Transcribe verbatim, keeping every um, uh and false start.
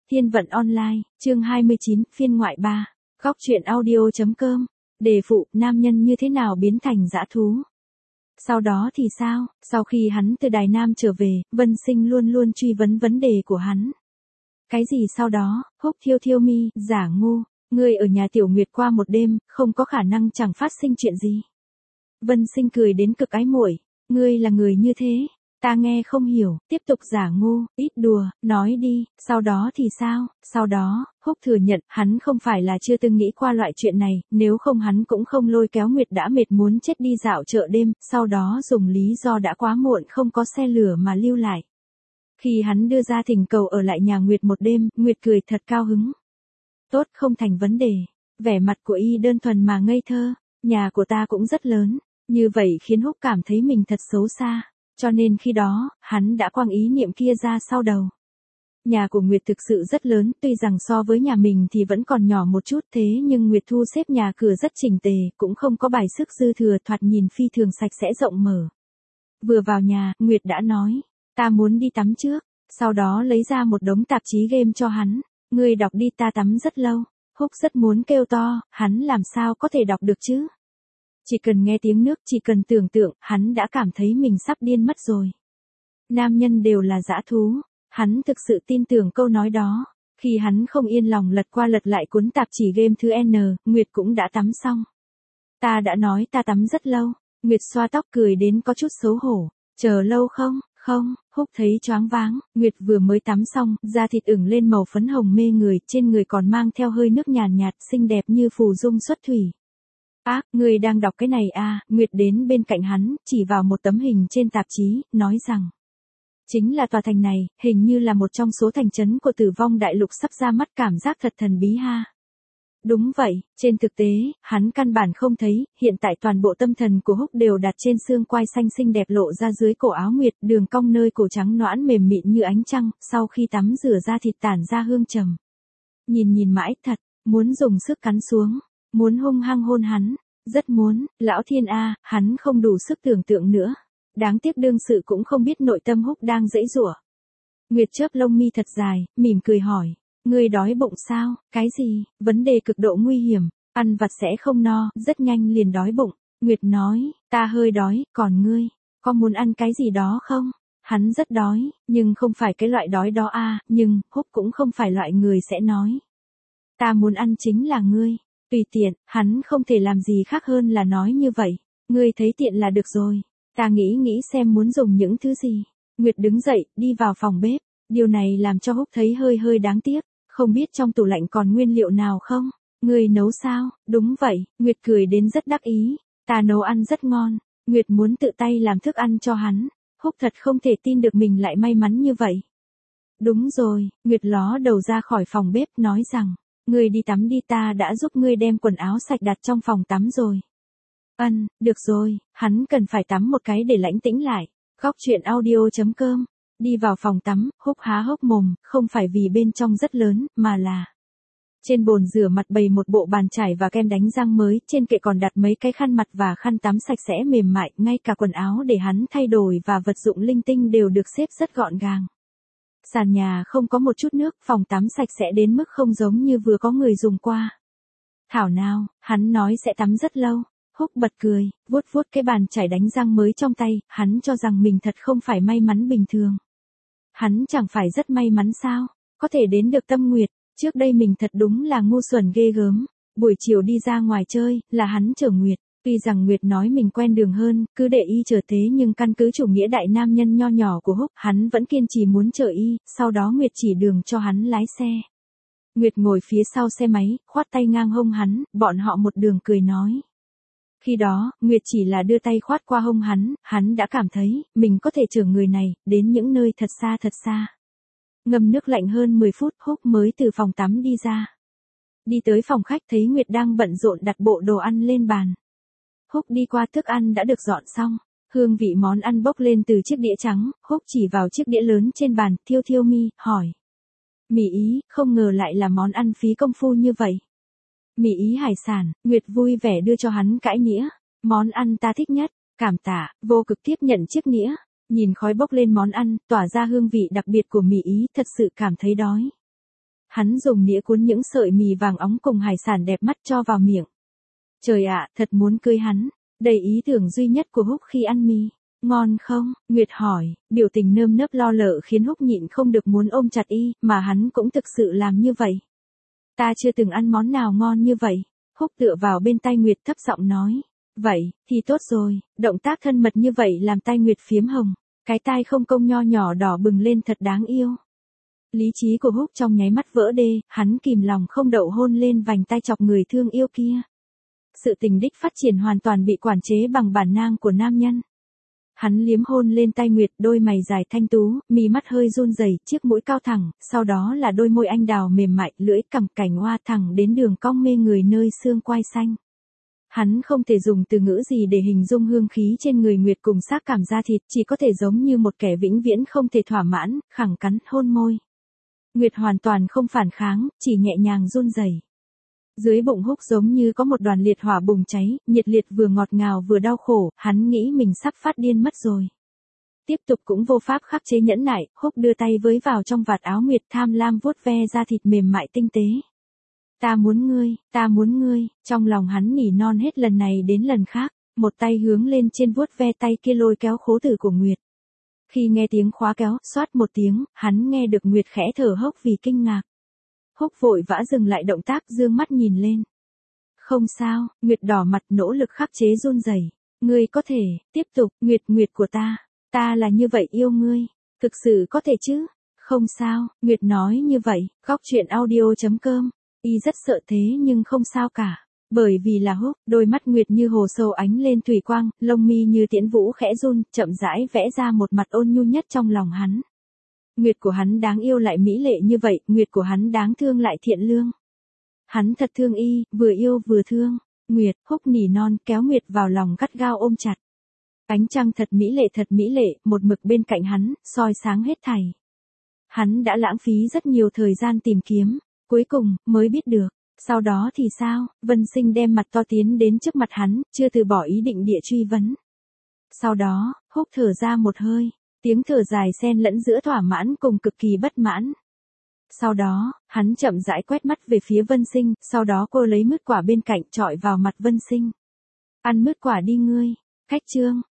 Thiên vận online, chương hai mươi chín, phiên ngoại ba. Góc truyện audio chấm com. Đề phụ, nam nhân như thế nào biến thành dã thú? Sau đó thì sao? Sau khi hắn từ Đài Nam trở về, Vân Sinh luôn luôn truy vấn vấn đề của hắn. Cái gì sau đó? Húc thiêu thiêu mi, giả ngu. Ngươi ở nhà Tiểu Nguyệt qua một đêm, không có khả năng chẳng phát sinh chuyện gì. Vân Sinh cười đến cực ái muội. Ngươi là người như thế. Ta nghe không hiểu, tiếp tục giả ngu, ít đùa, nói đi, sau đó thì sao? Sau đó, Húc thừa nhận, hắn không phải là chưa từng nghĩ qua loại chuyện này, nếu không hắn cũng không lôi kéo Nguyệt đã mệt muốn chết đi dạo chợ đêm, sau đó dùng lý do đã quá muộn không có xe lửa mà lưu lại. Khi hắn đưa ra thỉnh cầu ở lại nhà Nguyệt một đêm, Nguyệt cười thật cao hứng. Tốt, không thành vấn đề. Vẻ mặt của y đơn thuần mà ngây thơ, nhà của ta cũng rất lớn, như vậy khiến Húc cảm thấy mình thật xấu xa. Cho nên khi đó, hắn đã quăng ý niệm kia ra sau đầu. Nhà của Nguyệt thực sự rất lớn, tuy rằng so với nhà mình thì vẫn còn nhỏ một chút thế nhưng Nguyệt thu xếp nhà cửa rất chỉnh tề, cũng không có bài sức dư thừa, thoạt nhìn phi thường sạch sẽ rộng mở. Vừa vào nhà, Nguyệt đã nói, ta muốn đi tắm trước, sau đó lấy ra một đống tạp chí game cho hắn, ngươi đọc đi, ta tắm rất lâu. Húc rất muốn kêu to, hắn làm sao có thể đọc được chứ? Chỉ cần nghe tiếng nước, chỉ cần tưởng tượng, hắn đã cảm thấy mình sắp điên mất rồi. Nam nhân đều là dã thú, hắn thực sự tin tưởng câu nói đó. Khi hắn không yên lòng lật qua lật lại cuốn tạp chí game thứ N, Nguyệt cũng đã tắm xong. Ta đã nói ta tắm rất lâu, Nguyệt xoa tóc cười đến có chút xấu hổ. Chờ lâu không? Không, Húc thấy choáng váng, Nguyệt vừa mới tắm xong, da thịt ửng lên màu phấn hồng mê người, trên người còn mang theo hơi nước nhàn nhạt, xinh đẹp như phù dung xuất thủy. Ác, người đang đọc cái này à? Nguyệt đến bên cạnh hắn, chỉ vào một tấm hình trên tạp chí, nói rằng. Chính là tòa thành này, hình như là một trong số thành trấn của Tử Vong Đại Lục sắp ra mắt, cảm giác thật thần bí ha. Đúng vậy, trên thực tế, hắn căn bản không thấy, hiện tại toàn bộ tâm thần của Húc đều đặt trên xương quai xanh xinh đẹp lộ ra dưới cổ áo Nguyệt, đường cong nơi cổ trắng nõn mềm mịn như ánh trăng, sau khi tắm rửa da thịt tản ra hương trầm. Nhìn nhìn mãi thật, muốn dùng sức cắn xuống. Muốn hung hăng hôn hắn, rất muốn, lão thiên a, hắn không đủ sức tưởng tượng nữa. Đáng tiếc đương sự cũng không biết nội tâm Húc đang giãy giụa. Nguyệt chớp lông mi thật dài, mỉm cười hỏi, ngươi đói bụng sao? Cái gì? Vấn đề cực độ nguy hiểm, ăn vặt sẽ không no, rất nhanh liền đói bụng. Nguyệt nói, ta hơi đói, còn ngươi, có muốn ăn cái gì đó không? Hắn rất đói, nhưng không phải cái loại đói đó a, nhưng Húc cũng không phải loại người sẽ nói. Ta muốn ăn chính là ngươi. Tùy tiện, hắn không thể làm gì khác hơn là nói như vậy. Ngươi thấy tiện là được rồi. Ta nghĩ nghĩ xem muốn dùng những thứ gì. Nguyệt đứng dậy, đi vào phòng bếp. Điều này làm cho Húc thấy hơi hơi đáng tiếc. Không biết trong tủ lạnh còn nguyên liệu nào không? Ngươi nấu sao? Đúng vậy, Nguyệt cười đến rất đắc ý. Ta nấu ăn rất ngon. Nguyệt muốn tự tay làm thức ăn cho hắn. Húc thật không thể tin được mình lại may mắn như vậy. Đúng rồi, Nguyệt ló đầu ra khỏi phòng bếp nói rằng. Ngươi đi tắm đi, ta đã giúp ngươi đem quần áo sạch đặt trong phòng tắm rồi. Ân, được rồi, hắn cần phải tắm một cái để lãnh tĩnh lại. Góc truyện audio chấm com. Đi vào phòng tắm, Húc há hốc mồm, không phải vì bên trong rất lớn, mà là. Trên bồn rửa mặt bày một bộ bàn chải và kem đánh răng mới, trên kệ còn đặt mấy cái khăn mặt và khăn tắm sạch sẽ mềm mại, ngay cả quần áo để hắn thay đổi và vật dụng linh tinh đều được xếp rất gọn gàng. Sàn nhà không có một chút nước, phòng tắm sạch sẽ đến mức không giống như vừa có người dùng qua. Thảo nào, hắn nói sẽ tắm rất lâu. Húc bật cười, vuốt vuốt cái bàn chải đánh răng mới trong tay, hắn cho rằng mình thật không phải may mắn bình thường. Hắn chẳng phải rất may mắn sao, có thể đến được Tâm Nguyệt, trước đây mình thật đúng là ngu xuẩn ghê gớm. Buổi chiều đi ra ngoài chơi, là hắn chở Nguyệt. Tuy rằng Nguyệt nói mình quen đường hơn, cứ để y chở thế nhưng căn cứ chủ nghĩa đại nam nhân nho nhỏ của Húc, hắn vẫn kiên trì muốn chở y, sau đó Nguyệt chỉ đường cho hắn lái xe. Nguyệt ngồi phía sau xe máy, khoát tay ngang hông hắn, bọn họ một đường cười nói. Khi đó, Nguyệt chỉ là đưa tay khoát qua hông hắn, hắn đã cảm thấy, mình có thể chở người này, đến những nơi thật xa thật xa. Ngâm nước lạnh hơn mười phút, Húc mới từ phòng tắm đi ra. Đi tới phòng khách thấy Nguyệt đang bận rộn đặt bộ đồ ăn lên bàn. Húc đi qua, thức ăn đã được dọn xong, hương vị món ăn bốc lên từ chiếc đĩa trắng, Húc chỉ vào chiếc đĩa lớn trên bàn, thiêu thiêu mi, hỏi. Mì ý, không ngờ lại là món ăn phí công phu như vậy. Mì ý hải sản, Nguyệt vui vẻ đưa cho hắn cãi nĩa, món ăn ta thích nhất, cảm tạ, vô cực tiếp nhận chiếc nĩa, nhìn khói bốc lên món ăn, tỏa ra hương vị đặc biệt của mì ý, thật sự cảm thấy đói. Hắn dùng nĩa cuốn những sợi mì vàng óng cùng hải sản đẹp mắt cho vào miệng. Trời ạ, thật muốn cưới hắn. Đây ý tưởng duy nhất của Húc khi ăn mì. Ngon không? Nguyệt hỏi, biểu tình nơm nớp lo lợ khiến Húc nhịn không được muốn ôm chặt y, mà hắn cũng thực sự làm như vậy. Ta chưa từng ăn món nào ngon như vậy. Húc tựa vào bên tay Nguyệt thấp giọng nói. Vậy, thì tốt rồi, động tác thân mật như vậy làm tay Nguyệt phiếm hồng. Cái tai không công nho nhỏ đỏ bừng lên thật đáng yêu. Lý trí của Húc trong nháy mắt vỡ đê, hắn kìm lòng không đậu hôn lên vành tai chọc người thương yêu kia. Sự tình đích phát triển hoàn toàn bị quản chế bằng bản năng của nam nhân. Hắn liếm hôn lên tay Nguyệt, đôi mày dài thanh tú, mí mắt hơi run rẩy, chiếc mũi cao thẳng, sau đó là đôi môi anh đào mềm mại, lưỡi cằm cảnh hoa thẳng đến đường cong mê người nơi xương quai xanh. Hắn không thể dùng từ ngữ gì để hình dung hương khí trên người Nguyệt cùng xác cảm da thịt, chỉ có thể giống như một kẻ vĩnh viễn không thể thỏa mãn, khẳng cắn, hôn môi. Nguyệt hoàn toàn không phản kháng, chỉ nhẹ nhàng run rẩy. Dưới bụng Húc giống như có một đoàn liệt hỏa bùng cháy, nhiệt liệt vừa ngọt ngào vừa đau khổ, hắn nghĩ mình sắp phát điên mất rồi. Tiếp tục cũng vô pháp khắc chế nhẫn nại, Húc đưa tay với vào trong vạt áo Nguyệt tham lam vuốt ve da thịt mềm mại tinh tế. Ta muốn ngươi, ta muốn ngươi, trong lòng hắn nỉ non hết lần này đến lần khác, một tay hướng lên trên vuốt ve tay kia lôi kéo khố tử của Nguyệt. Khi nghe tiếng khóa kéo, xoát một tiếng, hắn nghe được Nguyệt khẽ thở hốc vì kinh ngạc. Húc vội vã dừng lại động tác, dương mắt nhìn lên. Không sao, Nguyệt đỏ mặt nỗ lực khắc chế run rẩy. Ngươi có thể, tiếp tục, Nguyệt Nguyệt của ta, ta là như vậy yêu ngươi, thực sự có thể chứ? Không sao, Nguyệt nói như vậy, góc truyện audio chấm com. Y rất sợ thế nhưng không sao cả. Bởi vì là Húc, đôi mắt Nguyệt như hồ sâu ánh lên thủy quang, lông mi như tiễn vũ khẽ run, chậm rãi vẽ ra một mặt ôn nhu nhất trong lòng hắn. Nguyệt của hắn đáng yêu lại mỹ lệ như vậy, Nguyệt của hắn đáng thương lại thiện lương. Hắn thật thương y, vừa yêu vừa thương. Nguyệt, Húc nỉ non, kéo Nguyệt vào lòng gắt gao ôm chặt. Ánh trăng thật mỹ lệ thật mỹ lệ, một mực bên cạnh hắn, soi sáng hết thảy. Hắn đã lãng phí rất nhiều thời gian tìm kiếm, cuối cùng, mới biết được. Sau đó thì sao? Vân Sinh đem mặt to tiến đến trước mặt hắn, chưa từ bỏ ý định địa truy vấn. Sau đó, Húc thở ra một hơi. Tiếng thở dài xen lẫn giữa thỏa mãn cùng cực kỳ bất mãn. Sau đó, hắn chậm rãi quét mắt về phía Vân Sinh, sau đó cô lấy mứt quả bên cạnh chọi vào mặt Vân Sinh. Ăn mứt quả đi ngươi. Cách chương.